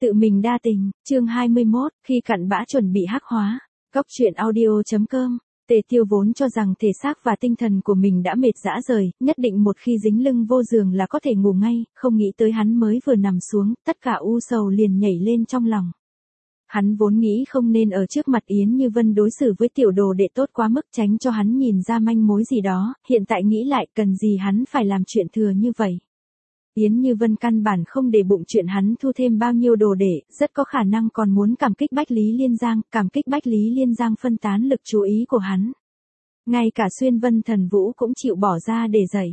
Tự mình đa tình, chương 21, khi cặn bã chuẩn bị hắc hóa. Cốc truyện audio.com. Tề Tiêu vốn cho rằng thể xác và tinh thần của mình đã mệt rã rời, nhất định một khi dính lưng vô giường là có thể ngủ ngay, không nghĩ tới hắn mới vừa nằm xuống, tất cả u sầu liền nhảy lên trong lòng. Hắn vốn nghĩ không nên ở trước mặt Yến Như Vân đối xử với tiểu đồ đệ tốt quá mức, tránh cho hắn nhìn ra manh mối gì đó, hiện tại nghĩ lại cần gì hắn phải làm chuyện thừa như vậy. Yến Như Vân căn bản không để bụng chuyện hắn thu thêm bao nhiêu đồ đệ, rất có khả năng còn muốn cảm kích Bách Lý Liên Giang, cảm kích Bách Lý Liên Giang phân tán lực chú ý của hắn. Ngay cả Xuyên Vân Thần Vũ cũng chịu bỏ ra để dạy.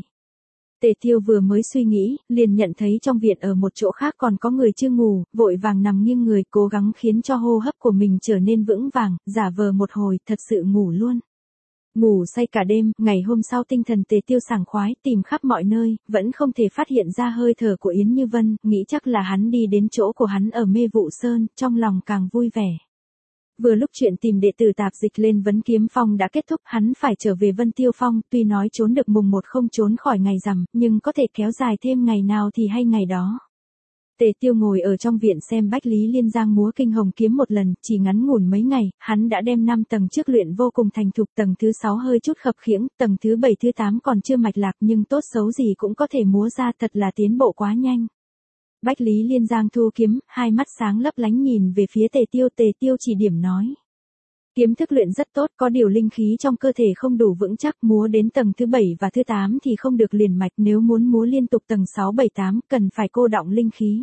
Tề Tiêu vừa mới suy nghĩ, liền nhận thấy trong viện ở một chỗ khác còn có người chưa ngủ, vội vàng nằm nghiêng người cố gắng khiến cho hô hấp của mình trở nên vững vàng, giả vờ một hồi, thật sự ngủ luôn. Ngủ say cả đêm, ngày hôm sau tinh thần Tề Tiêu sảng khoái, tìm khắp mọi nơi, vẫn không thể phát hiện ra hơi thở của Yến Như Vân, nghĩ chắc là hắn đi đến chỗ của hắn ở Mê Vụ Sơn, trong lòng càng vui vẻ. Vừa lúc chuyện tìm đệ tử tạp dịch lên Vấn Kiếm Phong đã kết thúc, hắn phải trở về Vân Tiêu Phong, tuy nói trốn được mùng 1 không trốn khỏi ngày rằm, nhưng có thể kéo dài thêm ngày nào thì hay ngày đó. Tề Tiêu ngồi ở trong viện xem Bách Lý Liên Giang múa kinh hồng kiếm một lần, chỉ ngắn ngủn mấy ngày, hắn đã đem 5 tầng trước luyện vô cùng thành thục, tầng thứ 6 hơi chút khập khiễng, tầng thứ 7 thứ 8 còn chưa mạch lạc nhưng tốt xấu gì cũng có thể múa ra, thật là tiến bộ quá nhanh. Bách Lý Liên Giang thu kiếm, hai mắt sáng lấp lánh nhìn về phía Tề Tiêu chỉ điểm nói. Kiếm thức luyện rất tốt, có điều linh khí trong cơ thể không đủ vững chắc, múa đến tầng thứ 7 và thứ 8 thì không được liền mạch, nếu muốn múa liên tục tầng 6 7 8 cần phải cô đọng linh khí.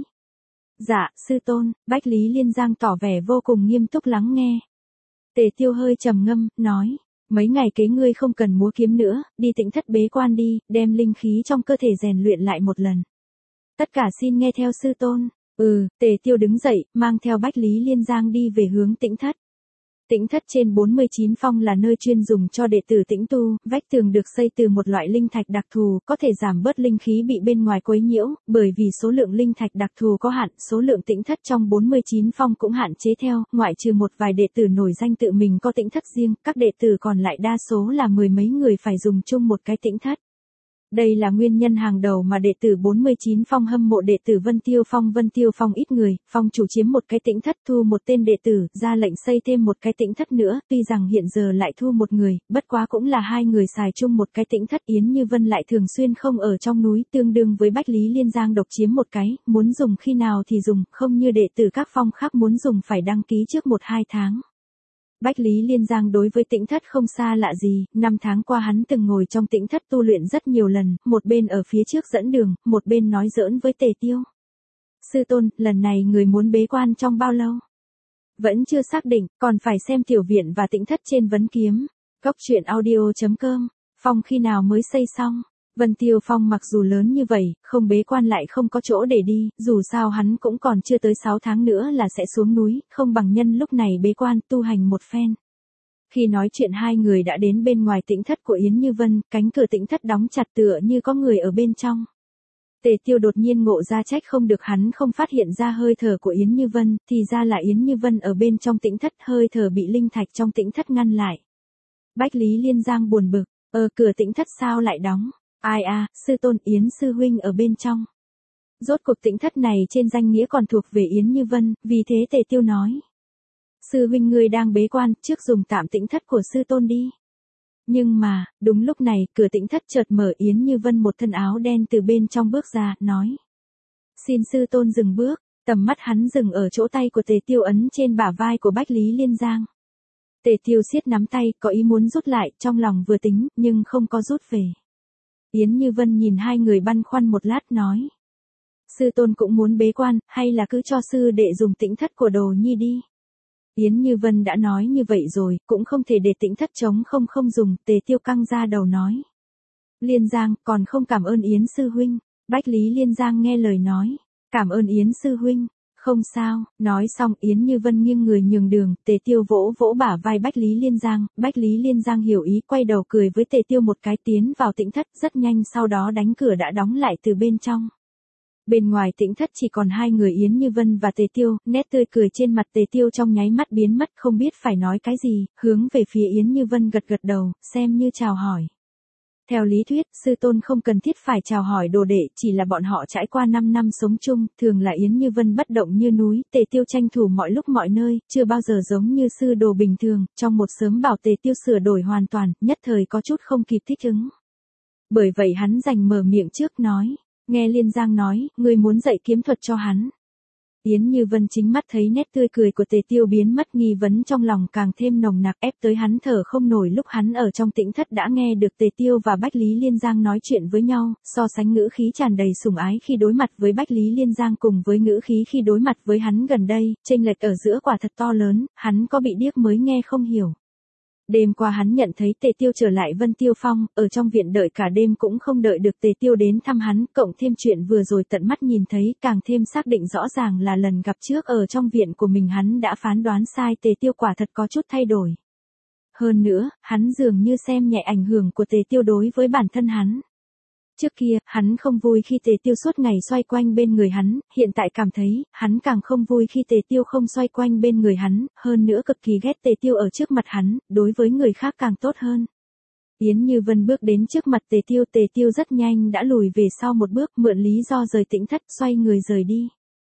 Dạ, sư tôn, Bách Lý Liên Giang tỏ vẻ vô cùng nghiêm túc lắng nghe. Tề Tiêu hơi trầm ngâm, nói, mấy ngày kế ngươi không cần múa kiếm nữa, đi Tĩnh Thất bế quan đi, đem linh khí trong cơ thể rèn luyện lại một lần. Tất cả xin nghe theo sư tôn. Tề Tiêu đứng dậy, mang theo Bách Lý Liên Giang đi về hướng Tĩnh Thất. Tĩnh Thất trên 49 phong là nơi chuyên dùng cho đệ tử tĩnh tu, vách tường được xây từ một loại linh thạch đặc thù, có thể giảm bớt linh khí bị bên ngoài quấy nhiễu, bởi vì số lượng linh thạch đặc thù có hạn, số lượng Tĩnh Thất trong 49 phong cũng hạn chế theo, ngoại trừ một vài đệ tử nổi danh tự mình có Tĩnh Thất riêng, các đệ tử còn lại đa số là mười mấy người phải dùng chung một cái Tĩnh Thất. Đây là nguyên nhân hàng đầu mà đệ tử 49 phong hâm mộ đệ tử Vân Tiêu Phong ít người, phong chủ chiếm một cái Tĩnh Thất thu một tên đệ tử, ra lệnh xây thêm một cái Tĩnh Thất nữa, tuy rằng hiện giờ lại thu một người, bất quá cũng là hai người xài chung một cái Tĩnh Thất. Yến Như Vân lại thường xuyên không ở trong núi, tương đương với Bách Lý Liên Giang độc chiếm một cái, muốn dùng khi nào thì dùng, không như đệ tử các phong khác muốn dùng phải đăng ký trước 1-2 tháng. Bách Lý Liên Giang đối với Tĩnh Thất không xa lạ gì, 5 tháng qua hắn từng ngồi trong Tĩnh Thất tu luyện rất nhiều lần, một bên ở phía trước dẫn đường, một bên nói giỡn với Tề Tiêu. Sư tôn, lần này người muốn bế quan trong bao lâu? Vẫn chưa xác định, còn phải xem tiểu viện và Tĩnh Thất trên Vấn Kiếm. Cốc truyện audio.com, phong khi nào mới xây xong? Vân Tiêu Phong mặc dù lớn như vậy, không bế quan lại không có chỗ để đi, dù sao hắn cũng còn chưa tới 6 tháng nữa là sẽ xuống núi, không bằng nhân lúc này bế quan tu hành một phen. Khi nói chuyện hai người đã đến bên ngoài Tĩnh Thất của Yến Như Vân, cánh cửa Tĩnh Thất đóng chặt tựa như có người ở bên trong. Tề Tiêu đột nhiên ngộ ra trách không được hắn không phát hiện ra hơi thở của Yến Như Vân, thì ra là Yến Như Vân ở bên trong Tĩnh Thất, hơi thở bị linh thạch trong Tĩnh Thất ngăn lại. Bách Lý Liên Giang buồn bực, cửa Tĩnh Thất sao lại đóng? Ai sư tôn, Yến sư huynh ở bên trong. Rốt cuộc Tĩnh Thất này trên danh nghĩa còn thuộc về Yến Như Vân, vì thế Tề Tiêu nói. Sư huynh ngươi đang bế quan, trước dùng tạm Tĩnh Thất của sư tôn đi. Nhưng mà, đúng lúc này, cửa Tĩnh Thất chợt mở, Yến Như Vân một thân áo đen từ bên trong bước ra, nói. Xin sư tôn dừng bước, tầm mắt hắn dừng ở chỗ tay của Tề Tiêu ấn trên bả vai của Bách Lý Liên Giang. Tề Tiêu siết nắm tay, có ý muốn rút lại, trong lòng vừa tính, nhưng không có rút về. Yến Như Vân nhìn hai người băn khoăn một lát nói. Sư tôn cũng muốn bế quan, hay là cứ cho sư đệ dùng Tĩnh Thất của Đồ Nhi đi. Yến Như Vân đã nói như vậy rồi, cũng không thể để Tĩnh Thất trống không dùng, Tề Tiêu căng ra đầu nói. Liên Giang, còn không cảm ơn Yến sư huynh. Bách Lý Liên Giang nghe lời nói. Cảm ơn Yến sư huynh. Không sao, nói xong Yến Như Vân nghiêng người nhường đường, Tề Tiêu vỗ vỗ bả vai Bách Lý Liên Giang, Bách Lý Liên Giang hiểu ý quay đầu cười với Tề Tiêu một cái tiến vào Tĩnh Thất, rất nhanh sau đó đánh cửa đã đóng lại từ bên trong. Bên ngoài Tĩnh Thất chỉ còn hai người Yến Như Vân và Tề Tiêu, nét tươi cười trên mặt Tề Tiêu trong nháy mắt biến mất, không biết phải nói cái gì, hướng về phía Yến Như Vân gật đầu, xem như chào hỏi. Theo lý thuyết, sư tôn không cần thiết phải chào hỏi đồ đệ, chỉ là bọn họ trải qua 5 năm sống chung, thường là Yến Như Vân bất động như núi, Tề Tiêu tranh thủ mọi lúc mọi nơi, chưa bao giờ giống như sư đồ bình thường, trong một sớm bảo Tề Tiêu sửa đổi hoàn toàn, nhất thời có chút không kịp thích ứng. Bởi vậy hắn giành mở miệng trước nói, nghe Liên Giang nói, ngươi muốn dạy kiếm thuật cho hắn. Yến Như Vân chính mắt thấy nét tươi cười của Tề Tiêu biến mất, nghi vấn trong lòng càng thêm nồng nặc, ép tới hắn thở không nổi. Lúc hắn ở trong tĩnh thất đã nghe được Tề Tiêu và Bách Lý Liên Giang nói chuyện với nhau, so sánh ngữ khí tràn đầy sủng ái khi đối mặt với Bách Lý Liên Giang cùng với ngữ khí khi đối mặt với hắn gần đây, chênh lệch ở giữa quả thật to lớn, hắn có bị điếc mới nghe không hiểu. Đêm qua hắn nhận thấy Tề Tiêu trở lại Vân Tiêu Phong, ở trong viện đợi cả đêm cũng không đợi được Tề Tiêu đến thăm hắn, cộng thêm chuyện vừa rồi tận mắt nhìn thấy, càng thêm xác định rõ ràng là lần gặp trước ở trong viện của mình hắn đã phán đoán sai, Tề Tiêu quả thật có chút thay đổi. Hơn nữa, hắn dường như xem nhẹ ảnh hưởng của Tề Tiêu đối với bản thân hắn. Trước kia, hắn không vui khi Tề Tiêu suốt ngày xoay quanh bên người hắn, hiện tại cảm thấy, hắn càng không vui khi Tề Tiêu không xoay quanh bên người hắn, hơn nữa cực kỳ ghét Tề Tiêu ở trước mặt hắn, đối với người khác càng tốt hơn. Yến Như Vân bước đến trước mặt Tề Tiêu rất nhanh đã lùi về sau một bước, mượn lý do rời tĩnh thất, xoay người rời đi.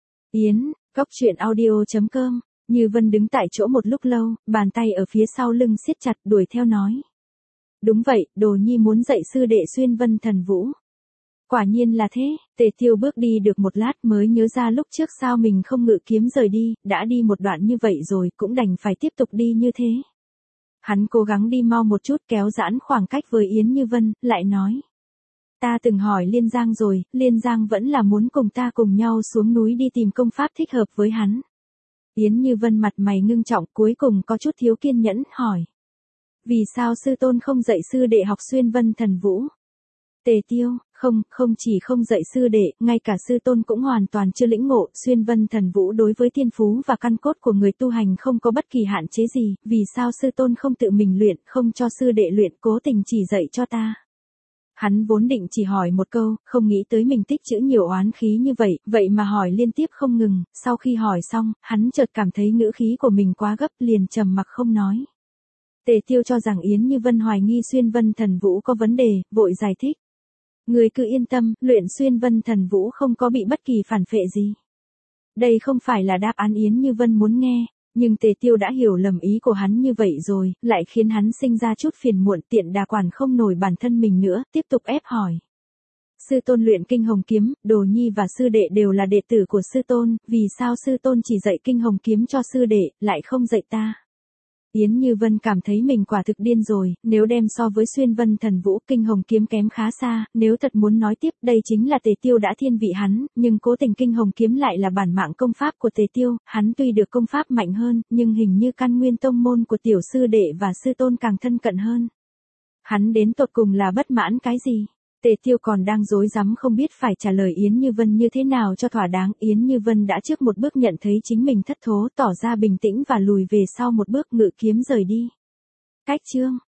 Góc truyện audio.com, Như Vân đứng tại chỗ một lúc lâu, bàn tay ở phía sau lưng siết chặt, đuổi theo nói. Đúng vậy, Đồ Nhi muốn dạy sư đệ Xuyên Vân Thần Vũ. Quả nhiên là thế, Tề Tiêu bước đi được một lát mới nhớ ra lúc trước sao mình không ngự kiếm rời đi, đã đi một đoạn như vậy rồi cũng đành phải tiếp tục đi như thế. Hắn cố gắng đi mau một chút, kéo giãn khoảng cách với Yến Như Vân, lại nói. Ta từng hỏi Liên Giang rồi, Liên Giang vẫn là muốn cùng ta cùng nhau xuống núi đi tìm công pháp thích hợp với hắn. Yến Như Vân mặt mày ngưng trọng, cuối cùng có chút thiếu kiên nhẫn, hỏi. Vì sao sư tôn không dạy sư đệ học Xuyên Vân Thần Vũ? Tề Tiêu, không chỉ không dạy sư đệ, ngay cả sư tôn cũng hoàn toàn chưa lĩnh ngộ, Xuyên Vân Thần Vũ đối với thiên phú và căn cốt của người tu hành không có bất kỳ hạn chế gì, vì sao sư tôn không tự mình luyện, không cho sư đệ luyện, cố tình chỉ dạy cho ta? Hắn vốn định chỉ hỏi một câu, không nghĩ tới mình tích trữ nhiều oán khí như vậy mà hỏi liên tiếp không ngừng, sau khi hỏi xong, hắn chợt cảm thấy ngữ khí của mình quá gấp, liền trầm mặc không nói. Tề Tiêu cho rằng Yến Như Vân hoài nghi Xuyên Vân Thần Vũ có vấn đề, vội giải thích. Người cứ yên tâm, luyện Xuyên Vân Thần Vũ không có bị bất kỳ phản phệ gì. Đây không phải là đáp án Yến Như Vân muốn nghe, nhưng Tề Tiêu đã hiểu lầm ý của hắn như vậy rồi, lại khiến hắn sinh ra chút phiền muộn, tiện đà quản không nổi bản thân mình nữa, tiếp tục ép hỏi. Sư tôn luyện Kinh Hồng Kiếm, Đồ Nhi và sư đệ đều là đệ tử của sư tôn, vì sao sư tôn chỉ dạy Kinh Hồng Kiếm cho sư đệ, lại không dạy ta? Yến Như Vân cảm thấy mình quả thực điên rồi, nếu đem so với Xuyên Vân Thần Vũ, Kinh Hồng Kiếm kém khá xa, nếu thật muốn nói tiếp đây chính là Tề Tiêu đã thiên vị hắn, nhưng cố tình Kinh Hồng Kiếm lại là bản mạng công pháp của Tề Tiêu, hắn tuy được công pháp mạnh hơn, nhưng hình như căn nguyên tông môn của tiểu sư đệ và sư tôn càng thân cận hơn. Hắn đến tột cùng là bất mãn cái gì? Tề Tiêu còn đang rối rắm không biết phải trả lời Yến Như Vân như thế nào cho thỏa đáng. Yến Như Vân đã trước một bước nhận thấy chính mình thất thố, tỏ ra bình tĩnh và lùi về sau một bước, ngự kiếm rời đi. Cách chương